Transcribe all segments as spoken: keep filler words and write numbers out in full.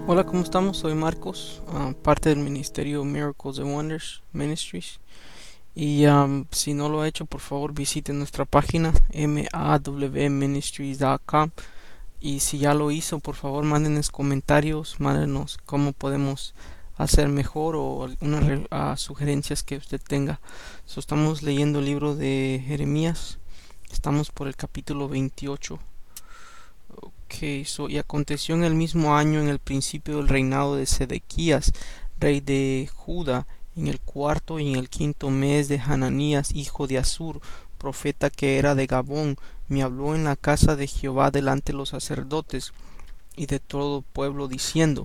Hola, ¿cómo estamos? Soy Marcos, ah, parte del ministerio Miracles and Wonders Ministries. Y am, si no lo ha hecho, por favor visite nuestra página m a w ministries punto com. Y si ya lo hizo, por favor mándenos comentarios, mándenos cómo podemos hacer mejor o algunas re- ah, sugerencias que usted tenga. So, estamos leyendo el libro de Jeremías. Estamos por el capítulo veintiocho. Ok, so, y aconteció en el mismo año, en el principio del reinado de Sedequías, rey de Judá, en el cuarto y en el quinto mes de Hananías, hijo de Asur, profeta que era de Gabón, me habló en la casa de Jehová delante de los sacerdotes y de todo el pueblo, diciendo: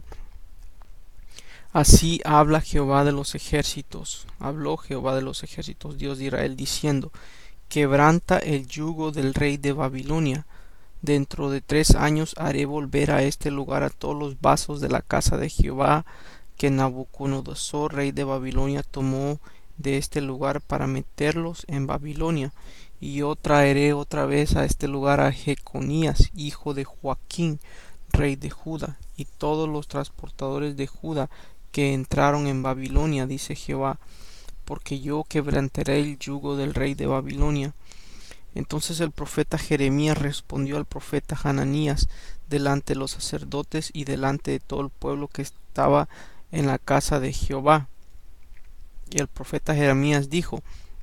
Así habla Jehová de los ejércitos, habló Jehová de los ejércitos, Dios de Israel, diciendo: Quebranta el yugo del rey de Babilonia. Dentro de tres años haré volver a este lugar a todos los vasos de la casa de Jehová que Nabucodonosor, rey de Babilonia, tomó de este lugar para meterlos en Babilonia. Y yo traeré otra vez a este lugar a Jeconías, hijo de Joaquín, rey de Judá, y todos los transportadores de Judá que entraron en Babilonia, dice Jehová, porque yo quebrantaré el yugo del rey de Babilonia. Entonces el profeta Jeremías respondió al profeta Hananías delante de los sacerdotes y delante de todo el pueblo que estaba en la casa de Jehová. Y el profeta Jeremías dijo: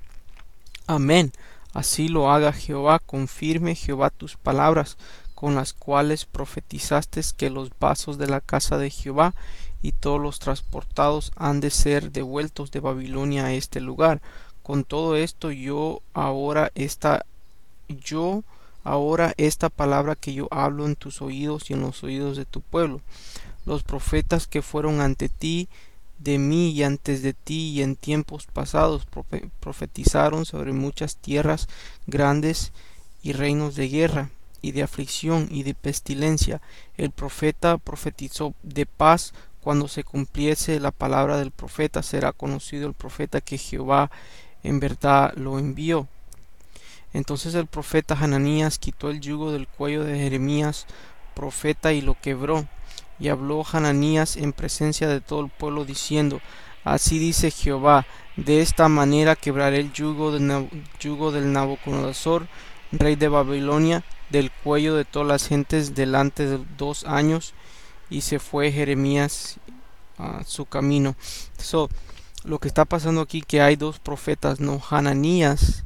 Amén, así lo haga Jehová, confirme Jehová tus palabras, con las cuales profetizaste que los vasos de la casa de Jehová y todos los transportados han de ser devueltos de Babilonia a este lugar. Con todo esto yo ahora esta yo ahora esta palabra que yo hablo en tus oídos y en los oídos de tu pueblo. Los profetas que fueron ante ti, de mí y antes de ti y en tiempos pasados, profetizaron sobre muchas tierras grandes y reinos de guerra y de aflicción y de pestilencia. El profeta profetizó de paz. Cuando se cumpliese la palabra del profeta, será conocido el profeta que Jehová en verdad lo envió. Entonces el profeta Hananías quitó el yugo del cuello de Jeremías, profeta, y lo quebró. Y habló Hananías en presencia de todo el pueblo, diciendo: Así dice Jehová, de esta manera quebraré el yugo, de Nab yugo del Nabucodonosor, rey de Babilonia, del cuello de todas las gentes delante de dos años. Y se fue Jeremías a su camino. So, lo que está pasando aquí, que hay dos profetas, no, Hananías,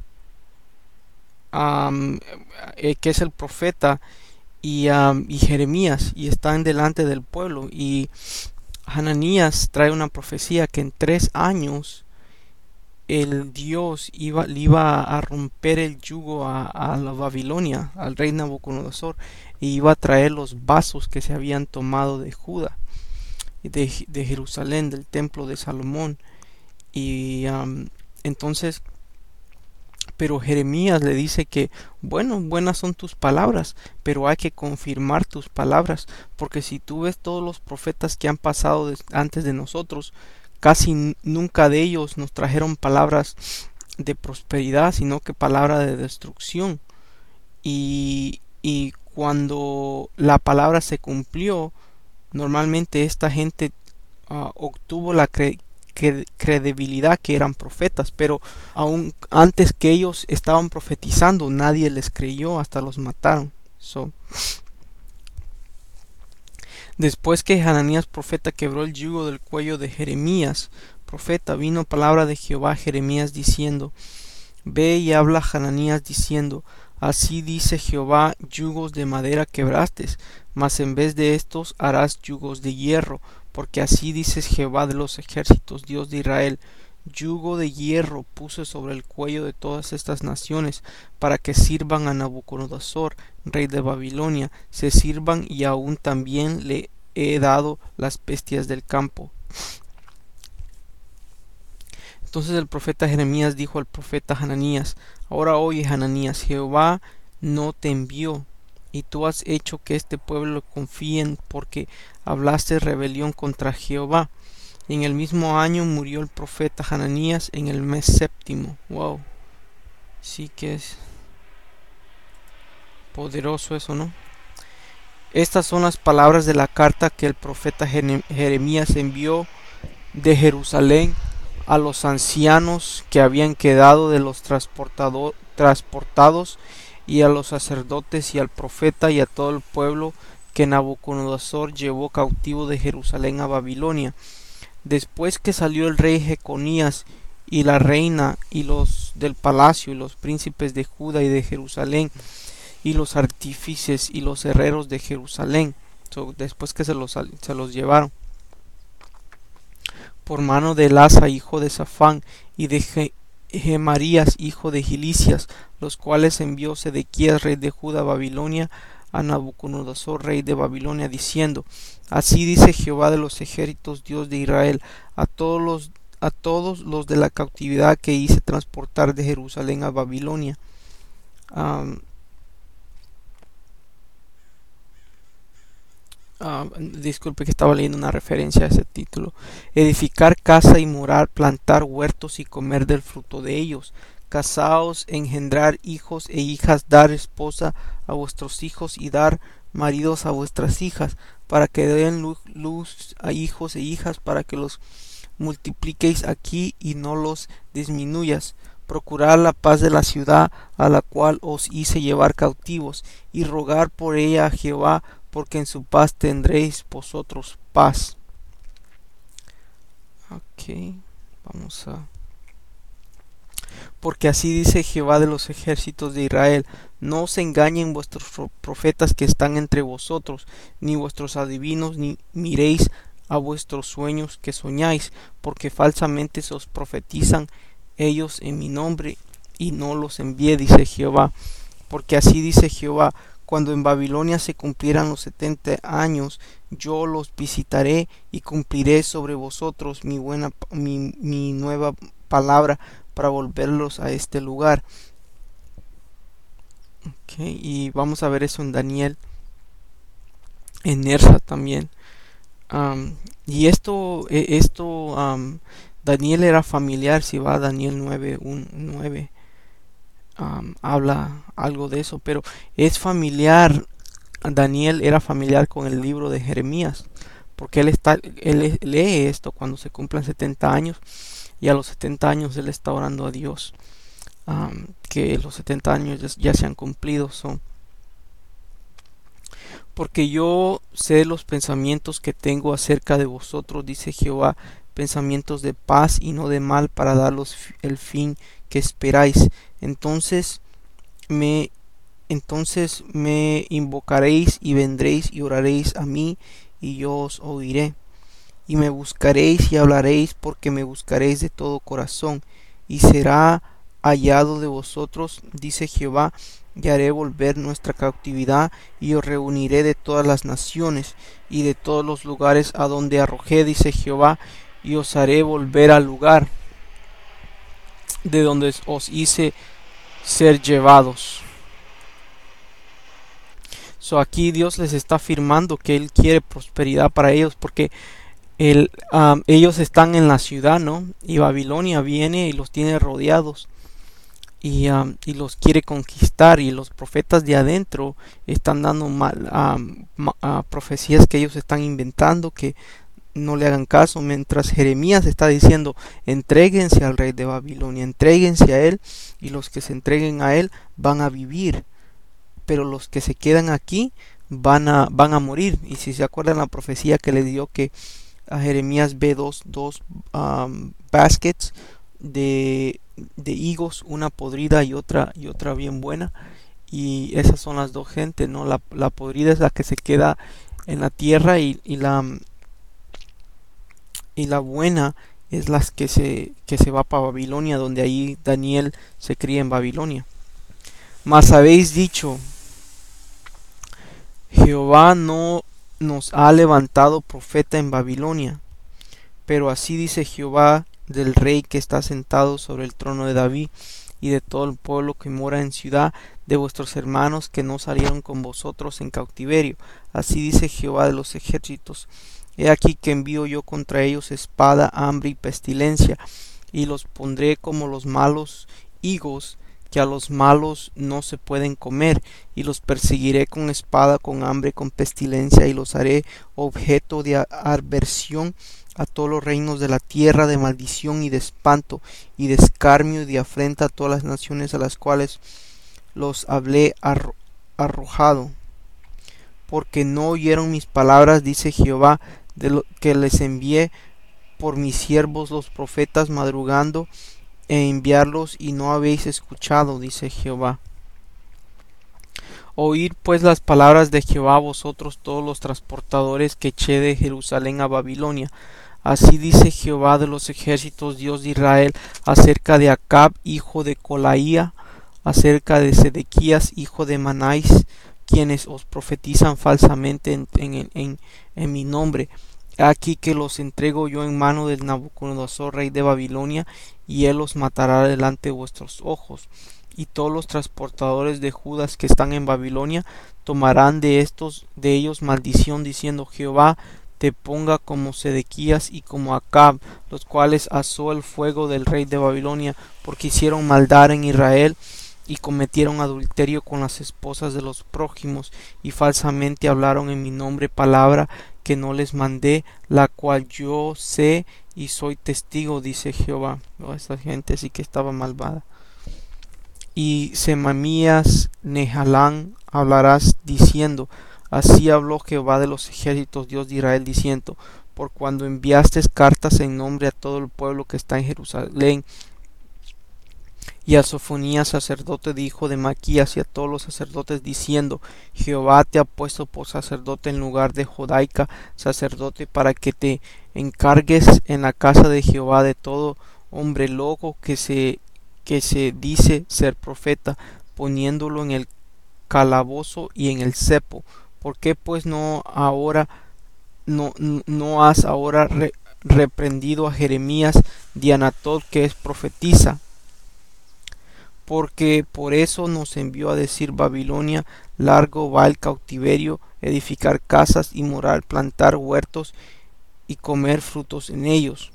um, eh, que es el profeta, y, um, y Jeremías, y están delante del pueblo. Y Hananías trae una profecía que en tres años el Dios iba, le iba a romper el yugo a, a la Babilonia, al rey Nabucodonosor, y iba a traer los vasos que se habían tomado de Judá, de, de Jerusalén, del templo de Salomón. Y um, entonces pero Jeremías le dice que, bueno, buenas son tus palabras, pero hay que confirmar tus palabras, porque si tú ves todos los profetas que han pasado de, antes de nosotros, casi nunca de ellos nos trajeron palabras de prosperidad, sino que palabra de destrucción. Y, y cuando la palabra se cumplió, normalmente esta gente uh, obtuvo la cre credibilidad que eran profetas, pero aún antes que ellos estaban profetizando, nadie les creyó, hasta los mataron. So, después que Hananías profeta quebró el yugo del cuello de Jeremías profeta, vino palabra de Jehová a Jeremías diciendo: Ve y habla a Hananías diciendo: Así dice Jehová, yugos de madera quebraste, mas en vez de estos harás yugos de hierro, porque así dice Jehová de los ejércitos, Dios de Israel: Yugo de hierro puse sobre el cuello de todas estas naciones, para que sirvan a Nabucodonosor, rey de Babilonia, se sirvan, y aún también le he dado las bestias del campo. Entonces el profeta Jeremías dijo al profeta Hananías: Ahora oye, Hananías, Jehová no te envió, y tú has hecho que este pueblo confíe, porque hablaste rebelión contra Jehová. Y en el mismo año murió el profeta Hananías en el mes séptimo. Wow, sí que es poderoso eso, ¿no? Estas son las palabras de la carta que el profeta Jeremías envió de Jerusalén a los ancianos que habían quedado de los transportados, y a los sacerdotes y al profeta y a todo el pueblo que Nabucodonosor llevó cautivo de Jerusalén a Babilonia. Después que salió el rey Jeconías y la reina y los del palacio y los príncipes de Judá y de Jerusalén y los artífices y los herreros de Jerusalén, so, después que se los, se los llevaron por mano de Elasa hijo de Safán y de Je Gemarías hijo de Gilicias, los cuales envió Sedequías rey de Judá a Babilonia a Nabucodonosor rey de Babilonia, diciendo: Así dice Jehová de los ejércitos, Dios de Israel, a todos los a todos los de la cautividad que hice transportar de Jerusalén a Babilonia. Um, Uh, disculpe que estaba leyendo una referencia a ese título. Edificar casa y morar, plantar huertos y comer del fruto de ellos. Casaos, engendrar hijos e hijas, dar esposa a vuestros hijos y dar maridos a vuestras hijas, para que den luz, luz a hijos e hijas, para que los multipliquéis aquí y no los disminuyas. Procurar la paz de la ciudad a la cual os hice llevar cautivos, y rogar por ella a Jehová, porque en su paz tendréis vosotros paz. Ok, vamos a... Porque así dice Jehová de los ejércitos de Israel: No os engañen vuestros profetas que están entre vosotros, ni vuestros adivinos, ni miréis a vuestros sueños que soñáis, porque falsamente se os profetizan ellos en mi nombre, y no los envié, dice Jehová. Porque así dice Jehová: Cuando en Babilonia se cumplieran los setenta años, yo los visitaré y cumpliré sobre vosotros mi buena mi, mi nueva palabra para volverlos a este lugar. Okay, y vamos a ver eso en Daniel, en Ersa también. Um, y esto, esto um, Daniel era familiar. Si va a Daniel nueve, uno, nueve, um, habla algo de eso, pero es familiar. Daniel era familiar con el libro de Jeremías, porque él está él lee esto cuando se cumplan setenta años, y a los setenta años él está orando a Dios um, que los setenta años ya, ya se han cumplido. Son porque yo sé los pensamientos que tengo acerca de vosotros, dice Jehová, pensamientos de paz y no de mal, para daros el fin que esperáis. Entonces me entonces me invocaréis y vendréis y oraréis a mí, y yo os oiré. Y me buscaréis y hablaréis, porque me buscaréis de todo corazón, y será hallado de vosotros, dice Jehová, y haré volver nuestra cautividad, y os reuniré de todas las naciones y de todos los lugares a donde arrojé, dice Jehová, y os haré volver al lugar de donde os hice ser llevados. So, aquí Dios les está afirmando que Él quiere prosperidad para ellos, porque el, um, ellos están en la ciudad, ¿no? Y Babilonia viene y los tiene rodeados. Y, um, y los quiere conquistar, y los profetas de adentro están dando mal, um, uh, profecías que ellos están inventando, que no le hagan caso, mientras Jeremías está diciendo: entréguense al rey de Babilonia, entréguense a él, y los que se entreguen a él van a vivir, pero los que se quedan aquí van a, van a morir. Y si se acuerdan la profecía que le dio, que a Jeremías ve dos, dos um, baskets de de higos, una podrida y otra y otra bien buena, y esas son las dos gentes, ¿no? La, la podrida es la que se queda en la tierra, y, y la y la buena es la que se que se va para Babilonia, donde ahí Daniel se cría en Babilonia. Mas habéis dicho: Jehová no nos ha levantado profeta en Babilonia. Pero así dice Jehová del rey que está sentado sobre el trono de David, y de todo el pueblo que mora en ciudad, de vuestros hermanos que no salieron con vosotros en cautiverio. Así dice Jehová de los ejércitos: He aquí que envío yo contra ellos espada, hambre y pestilencia, y los pondré como los malos higos que a los malos no se pueden comer, y los perseguiré con espada, con hambre, con pestilencia, y los haré objeto de aversión a todos los reinos de la tierra, de maldición y de espanto, y de escarnio y de afrenta a todas las naciones a las cuales los hablé arro arrojado. Porque no oyeron mis palabras, dice Jehová, de lo que les envié por mis siervos los profetas madrugando e enviarlos, y no habéis escuchado, dice Jehová. Oíd pues las palabras de Jehová, vosotros todos los transportadores que eché de Jerusalén a Babilonia. Así dice Jehová de los ejércitos, Dios de Israel, acerca de Acab, hijo de Colaía, acerca de Sedequías, hijo de Manais, quienes os profetizan falsamente en, en, en, en mi nombre. Aquí que los entrego yo en mano del Nabucodonosor, rey de Babilonia, y él los matará delante de vuestros ojos. Y todos los transportadores de Judas que están en Babilonia tomarán de estos de ellos maldición, diciendo: Jehová te ponga como Sedequías y como Acab, los cuales asó el fuego del rey de Babilonia, porque hicieron maldad en Israel y cometieron adulterio con las esposas de los prójimos, y falsamente hablaron en mi nombre palabra que no les mandé, la cual yo sé y soy testigo, dice Jehová. Oh, esta gente sí que estaba malvada. Y Semamías Nehalán hablarás diciendo: así habló Jehová de los ejércitos, Dios de Israel, diciendo: por cuando enviaste cartas en nombre a todo el pueblo que está en Jerusalén, y a Sofonías sacerdote de hijo de Maquías, y a todos los sacerdotes, diciendo: Jehová te ha puesto por sacerdote en lugar de Jodaica sacerdote, para que te encargues en la casa de Jehová de todo hombre loco que se que se dice ser profeta, poniéndolo en el calabozo y en el cepo. ¿Por qué pues no ahora no, no has ahora re, reprendido a Jeremías de Anatot, que es profetiza? Porque por eso nos envió a decir Babilonia: largo va el cautiverio, edificar casas y morar, plantar huertos y comer frutos en ellos.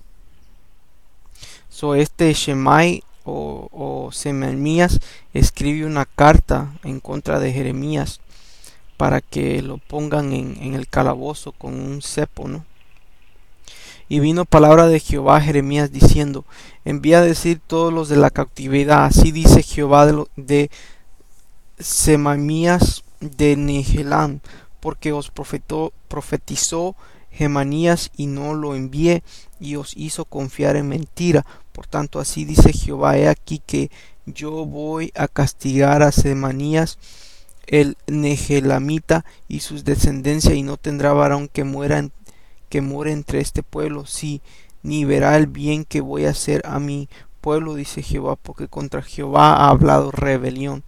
So este Shemai o, o Sememías escribe una carta en contra de Jeremías para que lo pongan en, en el calabozo con un cepo, ¿no? Y vino palabra de Jehová a Jeremías diciendo: envía a decir todos los de la cautividad, así dice Jehová de, lo, de Semamías de Nehelán, porque os profetó, profetizó Gemanías y no lo envié, y os hizo confiar en mentira. Por tanto, así dice Jehová: he aquí que yo voy a castigar a Semanías el Nehelamita y sus descendencias, y no tendrá varón que muera en, que more entre este pueblo, sí, ni verá el bien que voy a hacer a mi pueblo, dice Jehová, porque contra Jehová ha hablado rebelión.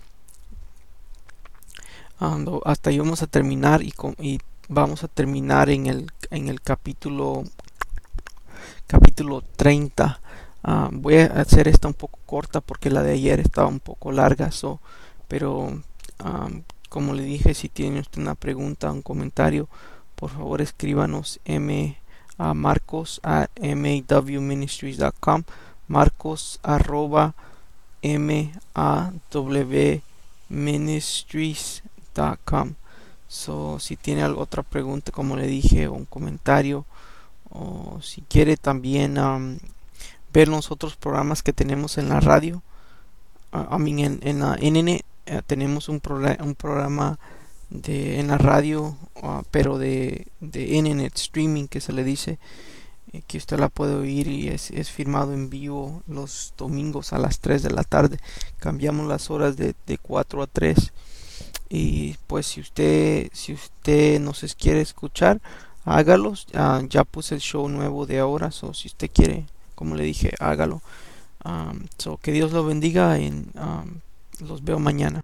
Ando, hasta ahí vamos a terminar, y, y vamos a terminar en el en el capítulo capítulo treinta. Uh, voy a hacer esta un poco corta porque la de ayer estaba un poco larga, so, pero um, como le dije, si tiene usted una pregunta, un comentario, por favor escríbanos m a marcos a m a w ministries dot com, marcos arroba m a w ministries dot com. So, si tiene otra pregunta, como le dije, o un comentario, o si quiere también um, ver los otros programas que tenemos en la radio, uh, I mean, en, en la N N, uh, tenemos un, progr un programa de, en la radio, uh, pero de, de N N streaming, que se le dice, eh, que usted la puede oír, y es, es filmado en vivo los domingos a las tres de la tarde. Cambiamos las horas de, de cuatro a tres. Y pues si usted si usted nos quiere escuchar, hágalos. Uh, ya puse el show nuevo de ahora, so si usted quiere, como le dije, hágalo. Um, so que Dios lo bendiga, y um, los veo mañana.